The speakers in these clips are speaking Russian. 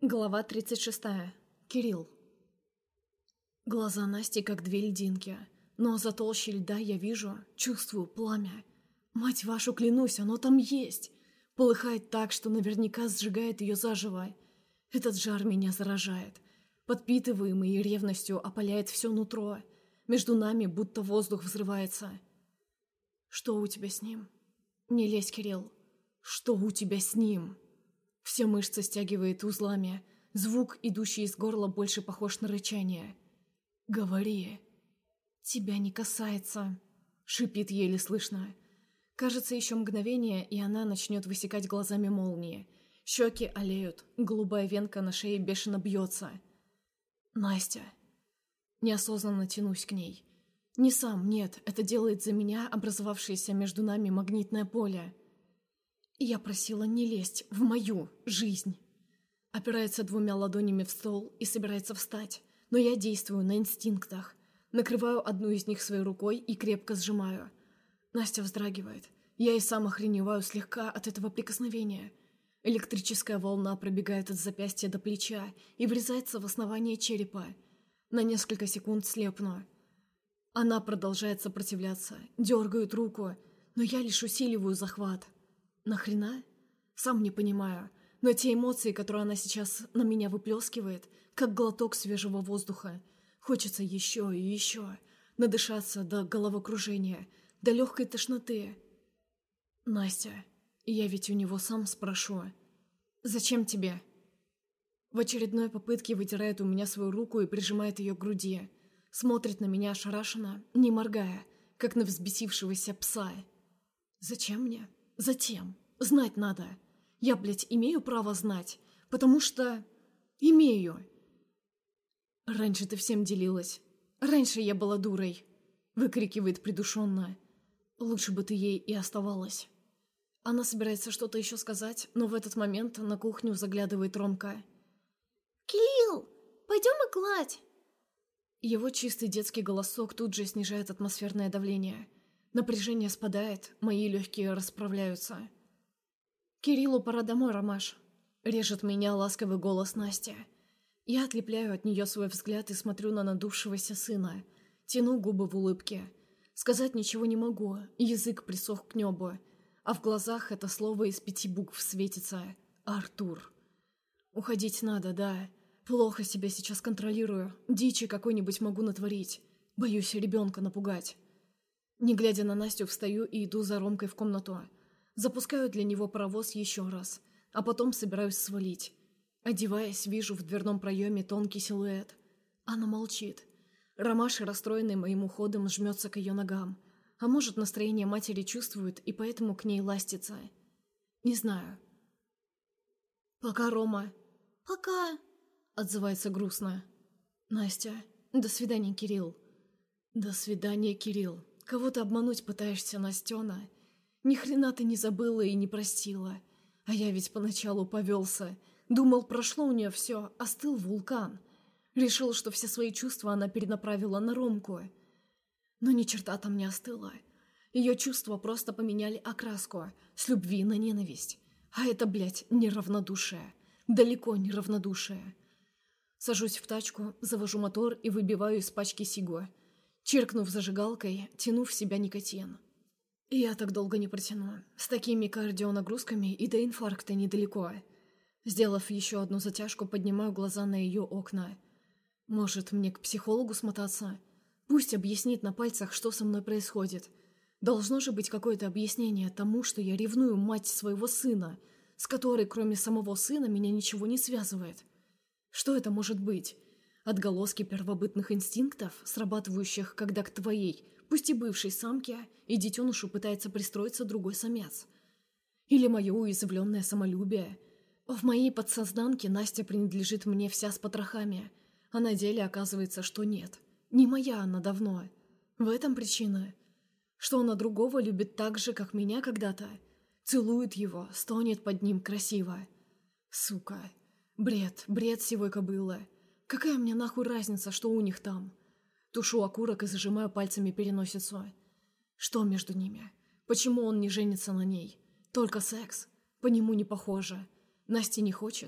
Глава 36. Кирилл. Глаза Насти как две льдинки, но за толщей льда я вижу, чувствую пламя. Мать вашу, клянусь, оно там есть. Полыхает так, что наверняка сжигает ее заживо. Этот жар меня заражает. Подпитываемый ревностью опаляет все нутро. Между нами будто воздух взрывается. Что у тебя с ним? Не лезь, Кирилл. Что у тебя с ним? Все мышцы стягивает узлами. Звук, идущий из горла, больше похож на рычание. «Говори». «Тебя не касается», — шипит еле слышно. Кажется, еще мгновение, и она начнет высекать глазами молнии. Щеки олеют, голубая венка на шее бешено бьется. «Настя». Неосознанно тянусь к ней. Не сам, нет, это делает за меня образовавшееся между нами магнитное поле. Я просила не лезть в мою жизнь. Опирается двумя ладонями в стол и собирается встать, но я действую на инстинктах. Накрываю одну из них своей рукой и крепко сжимаю. Настя вздрагивает. Я и сам охреневаю слегка от этого прикосновения. Электрическая волна пробегает от запястья до плеча и врезается в основание черепа. На несколько секунд слепну. Она продолжает сопротивляться, дергает руку, но я лишь усиливаю захват. Нахрена? Сам не понимаю, но те эмоции, которые она сейчас на меня выплескивает, как глоток свежего воздуха. Хочется еще и еще, надышаться до головокружения, до легкой тошноты. «Настя, я ведь у него сам спрошу. Зачем тебе?» В очередной попытке вытирает у меня свою руку и прижимает ее к груди. Смотрит на меня ошарашенно, не моргая, как на взбесившегося пса. «Зачем мне?» Затем. Знать надо. Я, блядь, имею право знать, потому что... Имею. Раньше ты всем делилась. Раньше я была дурой. Выкрикивает придушенно. Лучше бы ты ей и оставалась. Она собирается что-то еще сказать, но в этот момент на кухню заглядывает Ромка. «Кирилл, пойдем и гладь!» Его чистый детский голосок тут же снижает атмосферное давление. Напряжение спадает, мои легкие расправляются. «Кириллу пора домой, Ромаш», — режет меня ласковый голос Настя. Я отлепляю от нее свой взгляд и смотрю на надувшегося сына. Тяну губы в улыбке. Сказать ничего не могу, язык присох к небу, а в глазах это слово из 5 букв светится. Артур. Уходить надо, да. Плохо себя сейчас контролирую. Дичи какой-нибудь могу натворить. Боюсь ребенка напугать. Не глядя на Настю, встаю и иду за Ромкой в комнату. Запускаю для него паровоз еще раз, а потом собираюсь свалить. Одеваясь, вижу в дверном проеме тонкий силуэт. Она молчит. Ромаша, расстроенный моим уходом, жмется к ее ногам. А может, настроение матери чувствует и поэтому к ней ластится. Не знаю. «Пока, Рома». «Пока», — отзывается грустно. «Настя. До свидания, Кирилл». «До свидания, Кирилл. Кого ты обмануть пытаешься, Настена? Ни хрена ты не забыла и не простила. А я ведь поначалу повелся. Думал, прошло у нее все, остыл вулкан. Решил, что все свои чувства она перенаправила на Ромку. Но ни черта там не остыло. Ее чувства просто поменяли окраску с любви на ненависть. А это, блядь, неравнодушие. Далеко не равнодушие. Сажусь в тачку, завожу мотор и выбиваю из пачки сигу. Чиркнув зажигалкой, тяну в себя никотин. Я так долго не протяну. С такими кардионагрузками и до инфаркта недалеко. Сделав еще одну затяжку, поднимаю глаза на ее окна. Может, мне к психологу смотаться? Пусть объяснит на пальцах, что со мной происходит. Должно же быть какое-то объяснение тому, что я ревную мать своего сына, с которой, кроме самого сына, меня ничего не связывает. Что это может быть? Отголоски первобытных инстинктов, срабатывающих, когда к твоей, пусть и бывшей самке, и детенышу пытается пристроиться другой самец. Или мое уязвленное самолюбие. В моей подсознанке Настя принадлежит мне вся с потрохами, а на деле оказывается, что нет. Не моя она давно. В этом причина. Что она другого любит так же, как меня когда-то. Целует его, стонет под ним красиво. Сука. Бред сивой кобылы. Какая мне нахуй разница, что у них там? Тушу окурок и зажимаю пальцами переносицу. Что между ними? Почему он не женится на ней? Только секс. По нему не похоже. Настя не хочет.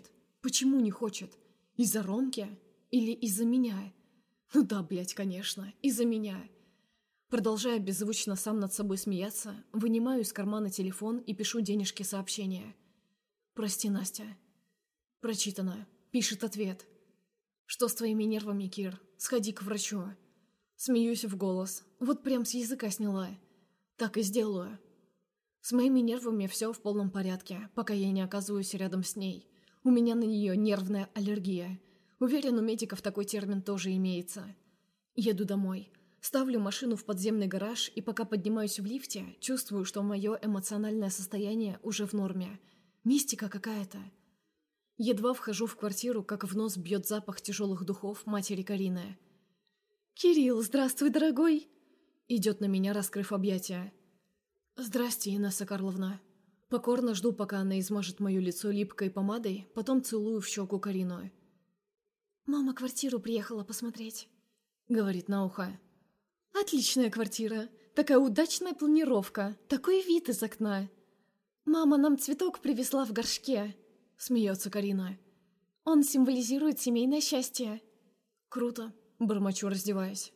Почему не хочет? Из-за Ромки? Или из-за меня? Ну да, блядь, конечно, из-за меня. Продолжая беззвучно сам над собой смеяться, вынимаю из кармана телефон и пишу денежке сообщение. «Прости, Настя». Прочитано. Пишет ответ. «Что с твоими нервами, Кир? Сходи к врачу». Смеюсь в голос. Вот прям с языка сняла. Так и сделаю. С моими нервами все в полном порядке, пока я не оказываюсь рядом с ней. У меня на нее нервная аллергия. Уверен, у медиков такой термин тоже имеется. Еду домой. Ставлю машину в подземный гараж, и пока поднимаюсь в лифте, чувствую, что мое эмоциональное состояние уже в норме. Мистика какая-то. Едва вхожу в квартиру, как в нос бьет запах тяжелых духов матери Карины. «Кирилл, здравствуй, дорогой!» Идет на меня, раскрыв объятия. «Здрасте, Инесса Карловна». Покорно жду, пока она измажет мое лицо липкой помадой, потом целую в щеку Карину. «Мама квартиру приехала посмотреть», — говорит на ухо. «Отличная квартира, такая удачная планировка, такой вид из окна. Мама нам цветок привезла в горшке», — смеется Карина. «Он символизирует семейное счастье». «Круто», — бормочу, раздеваясь.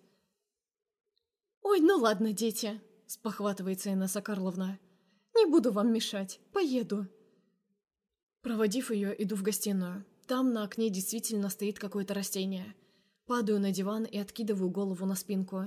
«Ой, ну ладно, дети», — спохватывается Инесса Карловна. «Не буду вам мешать, поеду». Проводив ее, иду в гостиную. Там на окне действительно стоит какое-то растение. Падаю на диван и откидываю голову на спинку.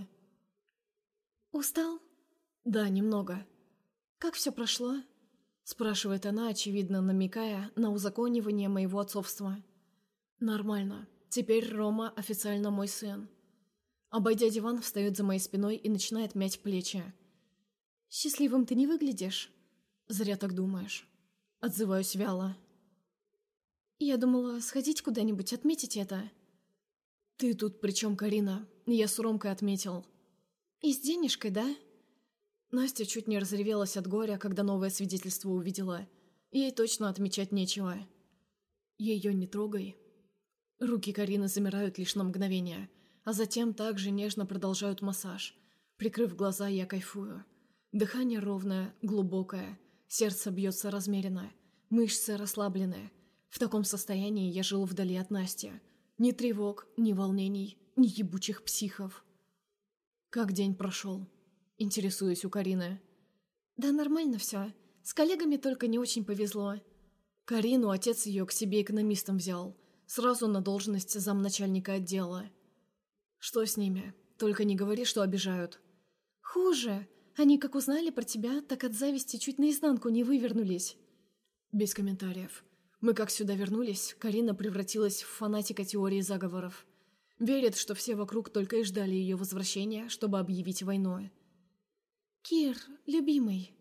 «Устал?» «Да, немного». «Как все прошло?» — спрашивает она, очевидно намекая на узаконивание моего отцовства. «Нормально. Теперь Рома официально мой сын». Обойдя диван, встает за моей спиной и начинает мять плечи. «Счастливым ты не выглядишь?» «Зря так думаешь». Отзываюсь вяло. «Я думала, сходить куда-нибудь, отметить это». «Ты тут при чем, Карина? Я с Ромкой отметил». «И с денежкой, да?» Настя чуть не разревелась от горя, когда новое свидетельство увидела. Ей точно отмечать нечего. «Ее не трогай». Руки Карины замирают лишь на мгновение, а затем также нежно продолжают массаж. Прикрыв глаза, я кайфую. Дыхание ровное, глубокое, сердце бьется размеренно, мышцы расслаблены. В таком состоянии я жил вдали от Насти. Ни тревог, ни волнений, ни ебучих психов. «Как день прошел?» — интересуюсь у Карины. «Да нормально все. С коллегами только не очень повезло». Карину отец ее к себе экономистом взял. Сразу на должность замначальника отдела. «Что с ними? Только не говори, что обижают». «Хуже. Они как узнали про тебя, так от зависти чуть наизнанку не вывернулись». Без комментариев. Мы как сюда вернулись, Карина превратилась в фанатика теории заговоров. Верит, что все вокруг только и ждали ее возвращения, чтобы объявить войну. «Кир, любимый».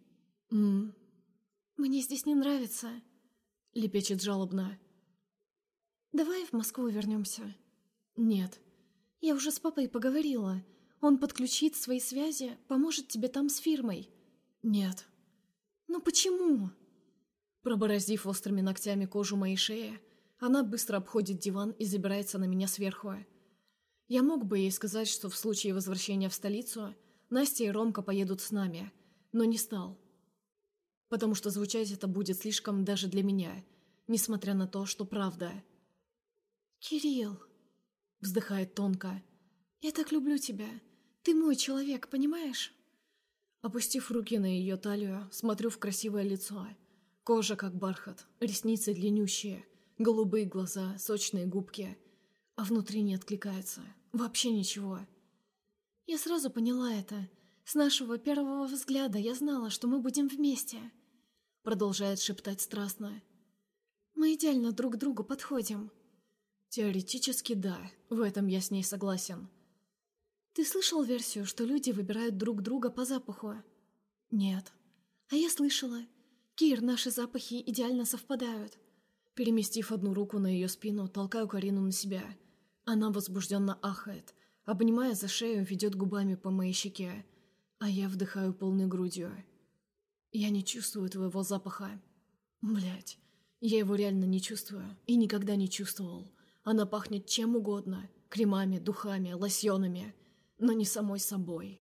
«Мне здесь не нравится», — лепечет жалобно. «Давай в Москву вернемся». «Нет». «Я уже с папой поговорила. Он подключит свои связи, поможет тебе там с фирмой». «Нет». «Ну почему?» Пробороздив острыми ногтями кожу моей шеи, она быстро обходит диван и забирается на меня сверху. Я мог бы ей сказать, что в случае возвращения в столицу Настя и Ромка поедут с нами, но не стал. Потому что звучать это будет слишком даже для меня, несмотря на то, что правда. «Кирилл», — вздыхает тонко, — «я так люблю тебя. Ты мой человек, понимаешь?» Опустив руки на ее талию, смотрю в красивое лицо. Кожа как бархат, ресницы длиннющие, голубые глаза, сочные губки. А внутри не откликается. Вообще ничего. «Я сразу поняла это. С нашего первого взгляда я знала, что мы будем вместе», — продолжает шептать страстно. «Мы идеально друг к другу подходим». Теоретически да, в этом я с ней согласен. «Ты слышал версию, что люди выбирают друг друга по запаху?» «Нет». «А я слышала. Кир, наши запахи идеально совпадают». Переместив одну руку на ее спину, толкаю Карину на себя. Она возбужденно ахает, обнимая за шею, ведет губами по моей щеке, а я вдыхаю полной грудью. Я не чувствую твоего запаха. Блять, я его реально не чувствую и никогда не чувствовал. Она пахнет чем угодно, кремами, духами, лосьонами, но не самой собой.